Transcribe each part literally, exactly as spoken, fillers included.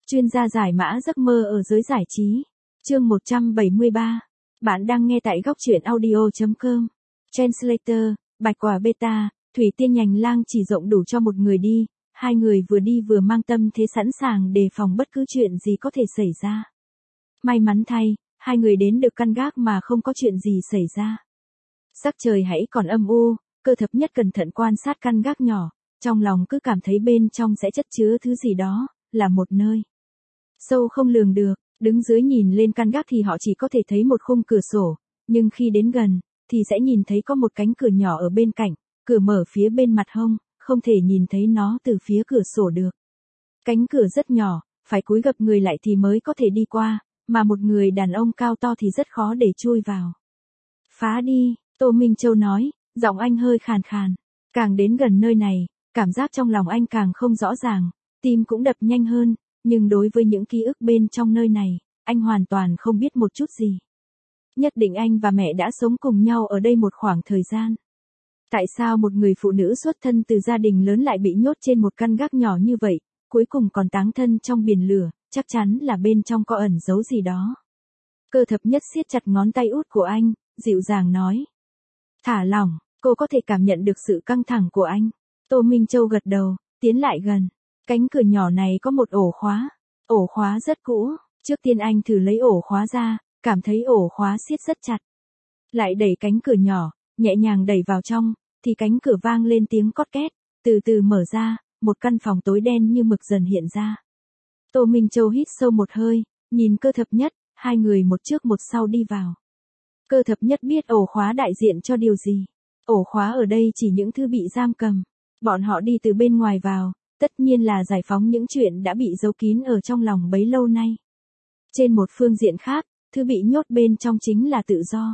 Chuyên gia giải mã giấc mơ ở giới giải trí. Chương một trăm bảy mươi ba. Bạn đang nghe tại góc truyện audio chấm com. Translator, bạch quả beta, thủy tiên nhành lang chỉ rộng đủ cho một người đi, hai người vừa đi vừa mang tâm thế sẵn sàng đề phòng bất cứ chuyện gì có thể xảy ra. May mắn thay, hai người đến được căn gác mà không có chuyện gì xảy ra. Sắc trời hãy còn âm u, Cơ Thập Nhất cẩn thận quan sát căn gác nhỏ, trong lòng cứ cảm thấy bên trong sẽ chất chứa thứ gì đó, là một nơi sâu không lường được. Đứng dưới nhìn lên căn gác thì họ chỉ có thể thấy một khung cửa sổ, nhưng khi đến gần, thì sẽ nhìn thấy có một cánh cửa nhỏ ở bên cạnh, cửa mở phía bên mặt hông, không thể nhìn thấy nó từ phía cửa sổ được. Cánh cửa rất nhỏ, phải cúi gập người lại thì mới có thể đi qua, mà một người đàn ông cao to thì rất khó để chui vào. Phá đi, Tô Minh Châu nói, giọng anh hơi khàn khàn. Càng đến gần nơi này, cảm giác trong lòng anh càng không rõ ràng, tim cũng đập nhanh hơn. Nhưng đối với những ký ức bên trong nơi này, anh hoàn toàn không biết một chút gì. Nhất định anh và mẹ đã sống cùng nhau ở đây một khoảng thời gian. Tại sao một người phụ nữ xuất thân từ gia đình lớn lại bị nhốt trên một căn gác nhỏ như vậy, cuối cùng còn táng thân trong biển lửa, chắc chắn là bên trong có ẩn giấu gì đó. Cơ Thập Nhất siết chặt ngón tay út của anh, dịu dàng nói. Thả lỏng, cô có thể cảm nhận được sự căng thẳng của anh. Tô Minh Châu gật đầu, tiến lại gần. Cánh cửa nhỏ này có một ổ khóa. Ổ khóa rất cũ. Trước tiên anh thử lấy ổ khóa ra, cảm thấy ổ khóa siết rất chặt. Lại đẩy cánh cửa nhỏ, nhẹ nhàng đẩy vào trong, thì cánh cửa vang lên tiếng cót két, từ từ mở ra, một căn phòng tối đen như mực dần hiện ra. Tô Minh Châu hít sâu một hơi, nhìn Cơ Thập Nhất, hai người một trước một sau đi vào. Cơ Thập Nhất biết ổ khóa đại diện cho điều gì. Ổ khóa ở đây chỉ những thứ bị giam cầm. Bọn họ đi từ bên ngoài vào. Tất nhiên là giải phóng những chuyện đã bị giấu kín ở trong lòng bấy lâu nay. Trên một phương diện khác, thứ bị nhốt bên trong chính là tự do.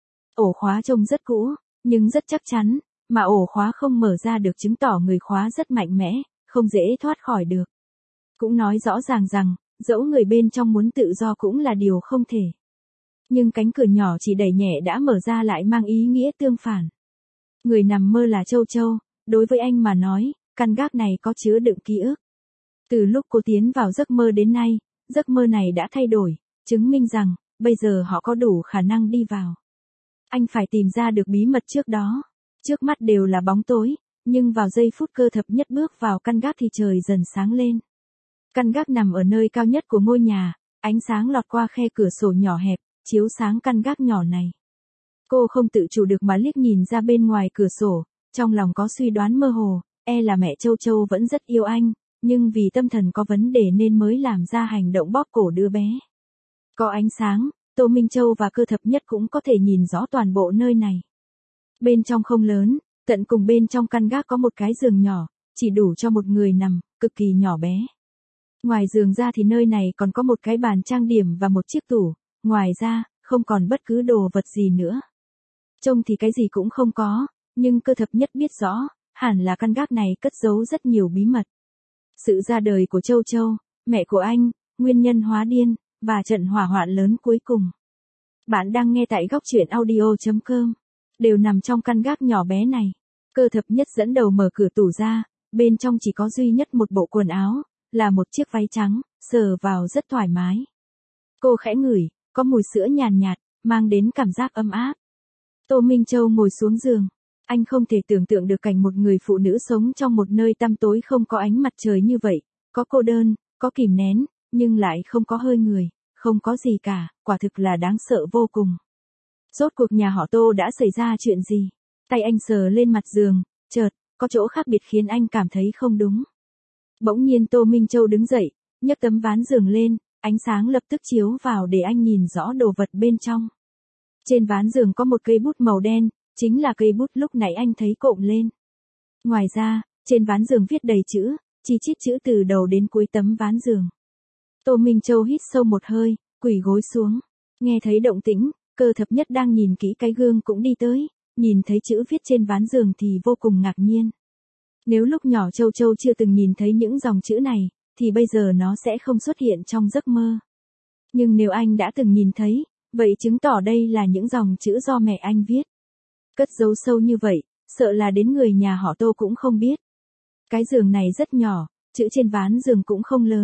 Ổ khóa trông rất cũ, nhưng rất chắc chắn, mà ổ khóa không mở ra được chứng tỏ người khóa rất mạnh mẽ, không dễ thoát khỏi được. Cũng nói rõ ràng rằng, dẫu người bên trong muốn tự do cũng là điều không thể. Nhưng cánh cửa nhỏ chỉ đẩy nhẹ đã mở ra lại mang ý nghĩa tương phản. Người nằm mơ là Châu Châu, đối với anh mà nói, căn gác này có chứa đựng ký ức. Từ lúc cô tiến vào giấc mơ đến nay, giấc mơ này đã thay đổi, chứng minh rằng, bây giờ họ có đủ khả năng đi vào. Anh phải tìm ra được bí mật trước đó. Trước mắt đều là bóng tối, nhưng vào giây phút Cơ Thập Nhất bước vào căn gác thì trời dần sáng lên. Căn gác nằm ở nơi cao nhất của ngôi nhà, ánh sáng lọt qua khe cửa sổ nhỏ hẹp, chiếu sáng căn gác nhỏ này. Cô không tự chủ được mà liếc nhìn ra bên ngoài cửa sổ, trong lòng có suy đoán mơ hồ. E là mẹ Châu Châu vẫn rất yêu anh, nhưng vì tâm thần có vấn đề nên mới làm ra hành động bóp cổ đứa bé. Có ánh sáng, Tô Minh Châu và Cơ Thập Nhất cũng có thể nhìn rõ toàn bộ nơi này. Bên trong không lớn, tận cùng bên trong căn gác có một cái giường nhỏ, chỉ đủ cho một người nằm, cực kỳ nhỏ bé. Ngoài giường ra thì nơi này còn có một cái bàn trang điểm và một chiếc tủ, ngoài ra, không còn bất cứ đồ vật gì nữa. Trông thì cái gì cũng không có, nhưng Cơ Thập Nhất biết rõ. Hẳn là căn gác này cất giấu rất nhiều bí mật. Sự ra đời của Châu Châu, mẹ của anh, nguyên nhân hóa điên, và trận hỏa hoạn lớn cuối cùng. Bạn đang nghe tại góc truyện audio chấm com. Đều nằm trong căn gác nhỏ bé này. Cơ Thập Nhất dẫn đầu mở cửa tủ ra, bên trong chỉ có duy nhất một bộ quần áo, là một chiếc váy trắng, sờ vào rất thoải mái. Cô khẽ ngửi, có mùi sữa nhàn nhạt, mang đến cảm giác ấm áp. Tô Minh Châu ngồi xuống giường. Anh không thể tưởng tượng được cảnh một người phụ nữ sống trong một nơi tăm tối không có ánh mặt trời như vậy, có cô đơn, có kìm nén, nhưng lại không có hơi người, không có gì cả, quả thực là đáng sợ vô cùng. Rốt cuộc nhà họ Tô đã xảy ra chuyện gì? Tay anh sờ lên mặt giường, chợt, có chỗ khác biệt khiến anh cảm thấy không đúng. Bỗng nhiên Tô Minh Châu đứng dậy, nhấc tấm ván giường lên, ánh sáng lập tức chiếu vào để anh nhìn rõ đồ vật bên trong. Trên ván giường có một cây bút màu đen. Chính là cây bút lúc nãy anh thấy cộm lên. Ngoài ra, trên ván giường viết đầy chữ, chi chít chữ từ đầu đến cuối tấm ván giường. Tô Minh Châu hít sâu một hơi, quỳ gối xuống. Nghe thấy động tĩnh, Cơ Thập Nhất đang nhìn kỹ cái gương cũng đi tới, nhìn thấy chữ viết trên ván giường thì vô cùng ngạc nhiên. Nếu lúc nhỏ Châu Châu chưa từng nhìn thấy những dòng chữ này, thì bây giờ nó sẽ không xuất hiện trong giấc mơ. Nhưng nếu anh đã từng nhìn thấy, vậy chứng tỏ đây là những dòng chữ do mẹ anh viết. Cất giấu sâu như vậy, sợ là đến người nhà họ Tô cũng không biết. Cái giường này rất nhỏ, chữ trên ván giường cũng không lớn,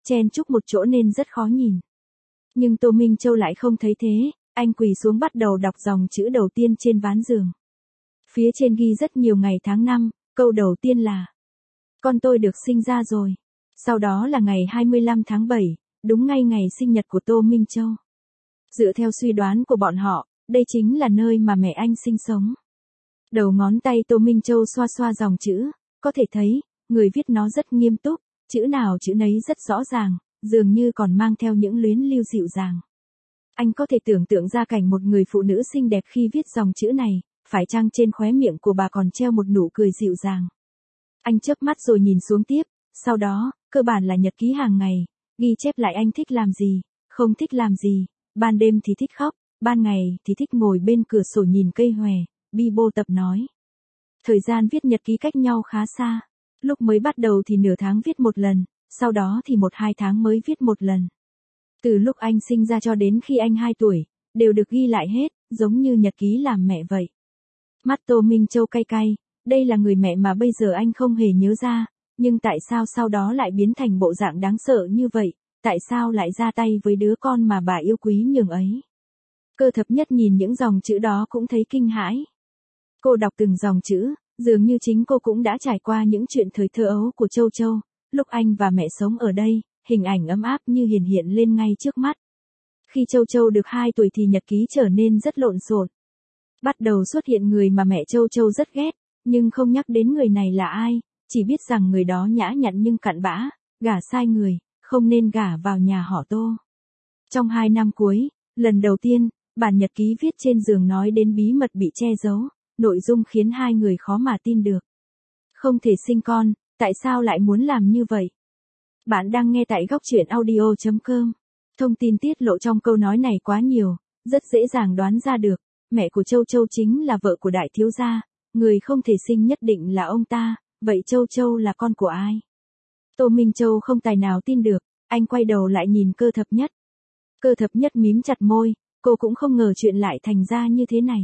chen chúc một chỗ nên rất khó nhìn. Nhưng Tô Minh Châu lại không thấy thế, anh quỳ xuống bắt đầu đọc dòng chữ đầu tiên trên ván giường. Phía trên ghi rất nhiều ngày tháng năm, câu đầu tiên là: con tôi được sinh ra rồi. Sau đó là ngày hai mươi lăm tháng bảy, đúng ngay ngày sinh nhật của Tô Minh Châu. Dựa theo suy đoán của bọn họ, đây chính là nơi mà mẹ anh sinh sống. Đầu ngón tay Tô Minh Châu xoa xoa dòng chữ, có thể thấy, người viết nó rất nghiêm túc, chữ nào chữ nấy rất rõ ràng, dường như còn mang theo những luyến lưu dịu dàng. Anh có thể tưởng tượng ra cảnh một người phụ nữ xinh đẹp khi viết dòng chữ này, phải chăng trên khóe miệng của bà còn treo một nụ cười dịu dàng. Anh chớp mắt rồi nhìn xuống tiếp, sau đó, cơ bản là nhật ký hàng ngày, ghi chép lại anh thích làm gì, không thích làm gì, ban đêm thì thích khóc, ban ngày thì thích ngồi bên cửa sổ nhìn cây hòe, Bibo tập nói. Thời gian viết nhật ký cách nhau khá xa, lúc mới bắt đầu thì nửa tháng viết một lần, sau đó thì một hai tháng mới viết một lần. Từ lúc anh sinh ra cho đến khi anh hai tuổi, đều được ghi lại hết, giống như nhật ký làm mẹ vậy. Mắt Tô Minh Châu cay cay, đây là người mẹ mà bây giờ anh không hề nhớ ra, nhưng tại sao sau đó lại biến thành bộ dạng đáng sợ như vậy, tại sao lại ra tay với đứa con mà bà yêu quý nhường ấy. Cơ Thập Nhất nhìn những dòng chữ đó cũng thấy kinh hãi. Cô đọc từng dòng chữ, dường như chính cô cũng đã trải qua những chuyện thời thơ ấu của Châu Châu, lúc anh và mẹ sống ở đây, hình ảnh ấm áp như hiển hiện lên ngay trước mắt. Khi Châu Châu được hai tuổi thì nhật ký trở nên rất lộn xộn. Bắt đầu xuất hiện người mà mẹ Châu Châu rất ghét, nhưng không nhắc đến người này là ai, chỉ biết rằng người đó nhã nhặn nhưng cặn bã, gả sai người, không nên gả vào nhà họ Tô. Trong hai năm cuối, lần đầu tiên, bản nhật ký viết trên giường nói đến bí mật bị che giấu, nội dung khiến hai người khó mà tin được. Không thể sinh con, tại sao lại muốn làm như vậy? Bạn đang nghe tại góc truyện audio chấm com. Thông tin tiết lộ trong câu nói này quá nhiều, rất dễ dàng đoán ra được, mẹ của Châu Châu chính là vợ của đại thiếu gia, người không thể sinh nhất định là ông ta, vậy Châu Châu là con của ai? Tô Minh Châu không tài nào tin được, anh quay đầu lại nhìn Cơ Thập Nhất. Cơ Thập Nhất mím chặt môi, cô cũng không ngờ chuyện lại thành ra như thế này.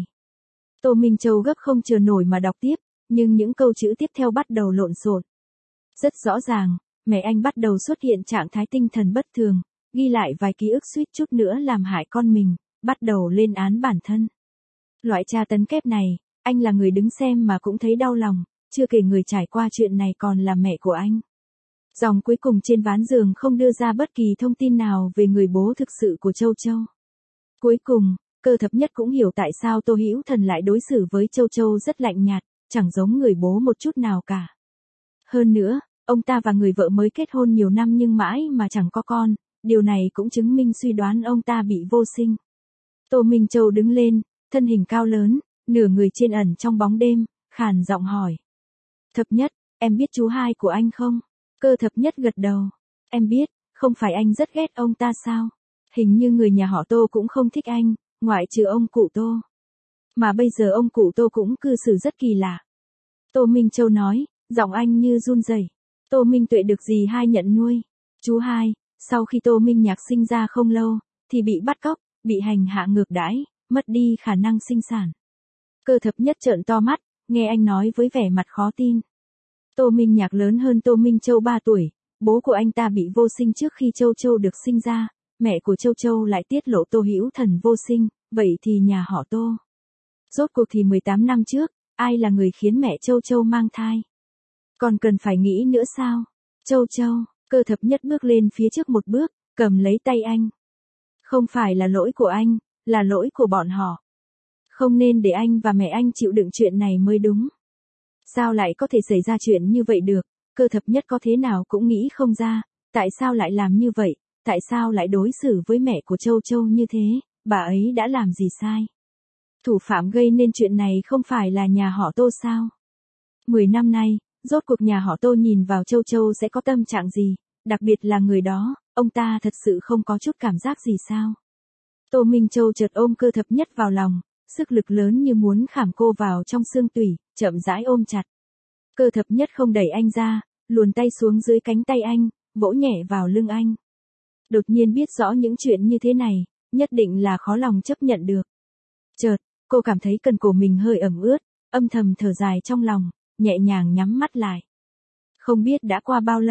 Tô Minh Châu gấp không chờ nổi mà đọc tiếp, nhưng những câu chữ tiếp theo bắt đầu lộn xộn. Rất rõ ràng, mẹ anh bắt đầu xuất hiện trạng thái tinh thần bất thường, ghi lại vài ký ức suýt chút nữa làm hại con mình, bắt đầu lên án bản thân. Loại tra tấn kép này, anh là người đứng xem mà cũng thấy đau lòng, chưa kể người trải qua chuyện này còn là mẹ của anh. Dòng cuối cùng trên ván giường không đưa ra bất kỳ thông tin nào về người bố thực sự của Châu Châu. Cuối cùng, Cơ Thập Nhất cũng hiểu tại sao Tô Hữu Thần lại đối xử với Châu Châu rất lạnh nhạt, chẳng giống người bố một chút nào cả. Hơn nữa, ông ta và người vợ mới kết hôn nhiều năm nhưng mãi mà chẳng có con, điều này cũng chứng minh suy đoán ông ta bị vô sinh. Tô Minh Châu đứng lên, thân hình cao lớn, nửa người trên ẩn trong bóng đêm, khàn giọng hỏi. Thập Nhất, em biết chú hai của anh không? Cơ Thập Nhất gật đầu. Em biết, không phải anh rất ghét ông ta sao? Hình như người nhà họ Tô cũng không thích anh, ngoại trừ ông cụ Tô. Mà bây giờ ông cụ Tô cũng cư xử rất kỳ lạ. Tô Minh Châu nói, giọng anh như run rẩy. Tô Minh Tuệ được dì hai nhận nuôi. Chú hai, sau khi Tô Minh Nhạc sinh ra không lâu, thì bị bắt cóc, bị hành hạ ngược đãi, mất đi khả năng sinh sản. Cơ Thập Nhất trợn to mắt, nghe anh nói với vẻ mặt khó tin. Tô Minh Nhạc lớn hơn Tô Minh Châu ba tuổi, bố của anh ta bị vô sinh trước khi Châu Châu được sinh ra, mẹ của Châu Châu lại tiết lộ Tô Hữu Thần vô sinh, vậy thì nhà họ Tô. Rốt cuộc thì mười tám năm trước, ai là người khiến mẹ Châu Châu mang thai? Còn cần phải nghĩ nữa sao? Châu Châu, Cơ Thập Nhất bước lên phía trước một bước, cầm lấy tay anh. Không phải là lỗi của anh, là lỗi của bọn họ. Không nên để anh và mẹ anh chịu đựng chuyện này mới đúng. Sao lại có thể xảy ra chuyện như vậy được? Cơ Thập Nhất có thế nào cũng nghĩ không ra, tại sao lại làm như vậy, tại sao lại đối xử với mẹ của Châu Châu như thế, bà ấy đã làm gì sai? Thủ phạm gây nên chuyện này không phải là nhà họ Tô sao? Mười năm nay, rốt cuộc nhà họ Tô nhìn vào Châu Châu sẽ có tâm trạng gì, đặc biệt là người đó, ông ta thật sự không có chút cảm giác gì sao? Tô Minh Châu chợt ôm Cơ Thập Nhất vào lòng, sức lực lớn như muốn khảm cô vào trong xương tủy, chậm rãi ôm chặt. Cơ Thập Nhất không đẩy anh ra, luồn tay xuống dưới cánh tay anh, vỗ nhẹ vào lưng anh. Đột nhiên biết rõ những chuyện như thế này, nhất định là khó lòng chấp nhận được. Chợt, cô cảm thấy cần cổ mình hơi ẩm ướt, âm thầm thở dài trong lòng, nhẹ nhàng nhắm mắt lại. Không biết đã qua bao lâu,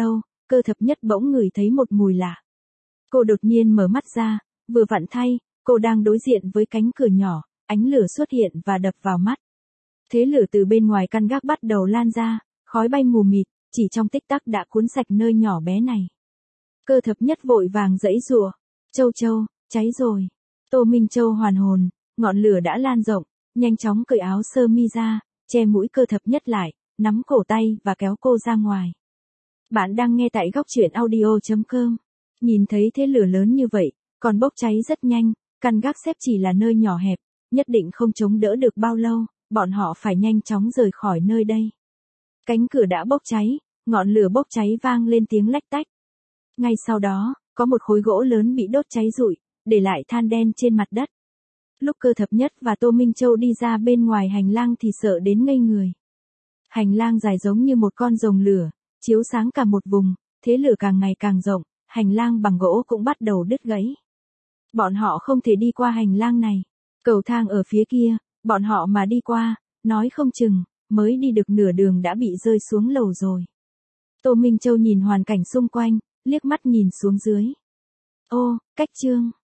Cơ thập nhất bỗng ngửi thấy một mùi lạ. Cô đột nhiên mở mắt ra, vừa vặn thay, cô đang đối diện với cánh cửa nhỏ, ánh lửa xuất hiện và đập vào mắt. Thế lửa từ bên ngoài căn gác bắt đầu lan ra, khói bay mù mịt, chỉ trong tích tắc đã cuốn sạch nơi nhỏ bé này. Cơ thập nhất vội vàng giãy giụa, Châu Châu, cháy rồi. Tô Minh Châu hoàn hồn, ngọn lửa đã lan rộng, nhanh chóng cởi áo sơ mi ra, che mũi cơ thập nhất lại, nắm cổ tay và kéo cô ra ngoài. Bạn đang nghe tại góc truyện audio chấm com. Nhìn thấy thế lửa lớn như vậy, còn bốc cháy rất nhanh, căn gác xếp chỉ là nơi nhỏ hẹp, nhất định không chống đỡ được bao lâu, bọn họ phải nhanh chóng rời khỏi nơi đây. Cánh cửa đã bốc cháy, ngọn lửa bốc cháy vang lên tiếng lách tách. Ngay sau đó, có một khối gỗ lớn bị đốt cháy rụi, để lại than đen trên mặt đất. Lúc Cơ thập nhất và Tô Minh Châu đi ra bên ngoài hành lang thì sợ đến ngây người. Hành lang dài giống như một con rồng lửa, chiếu sáng cả một vùng, thế lửa càng ngày càng rộng, hành lang bằng gỗ cũng bắt đầu đứt gãy. Bọn họ không thể đi qua hành lang này. Cầu thang ở phía kia, bọn họ mà đi qua, nói không chừng, mới đi được nửa đường đã bị rơi xuống lầu rồi. Tô Minh Châu nhìn hoàn cảnh xung quanh, liếc mắt nhìn xuống dưới. Ô, cách chương.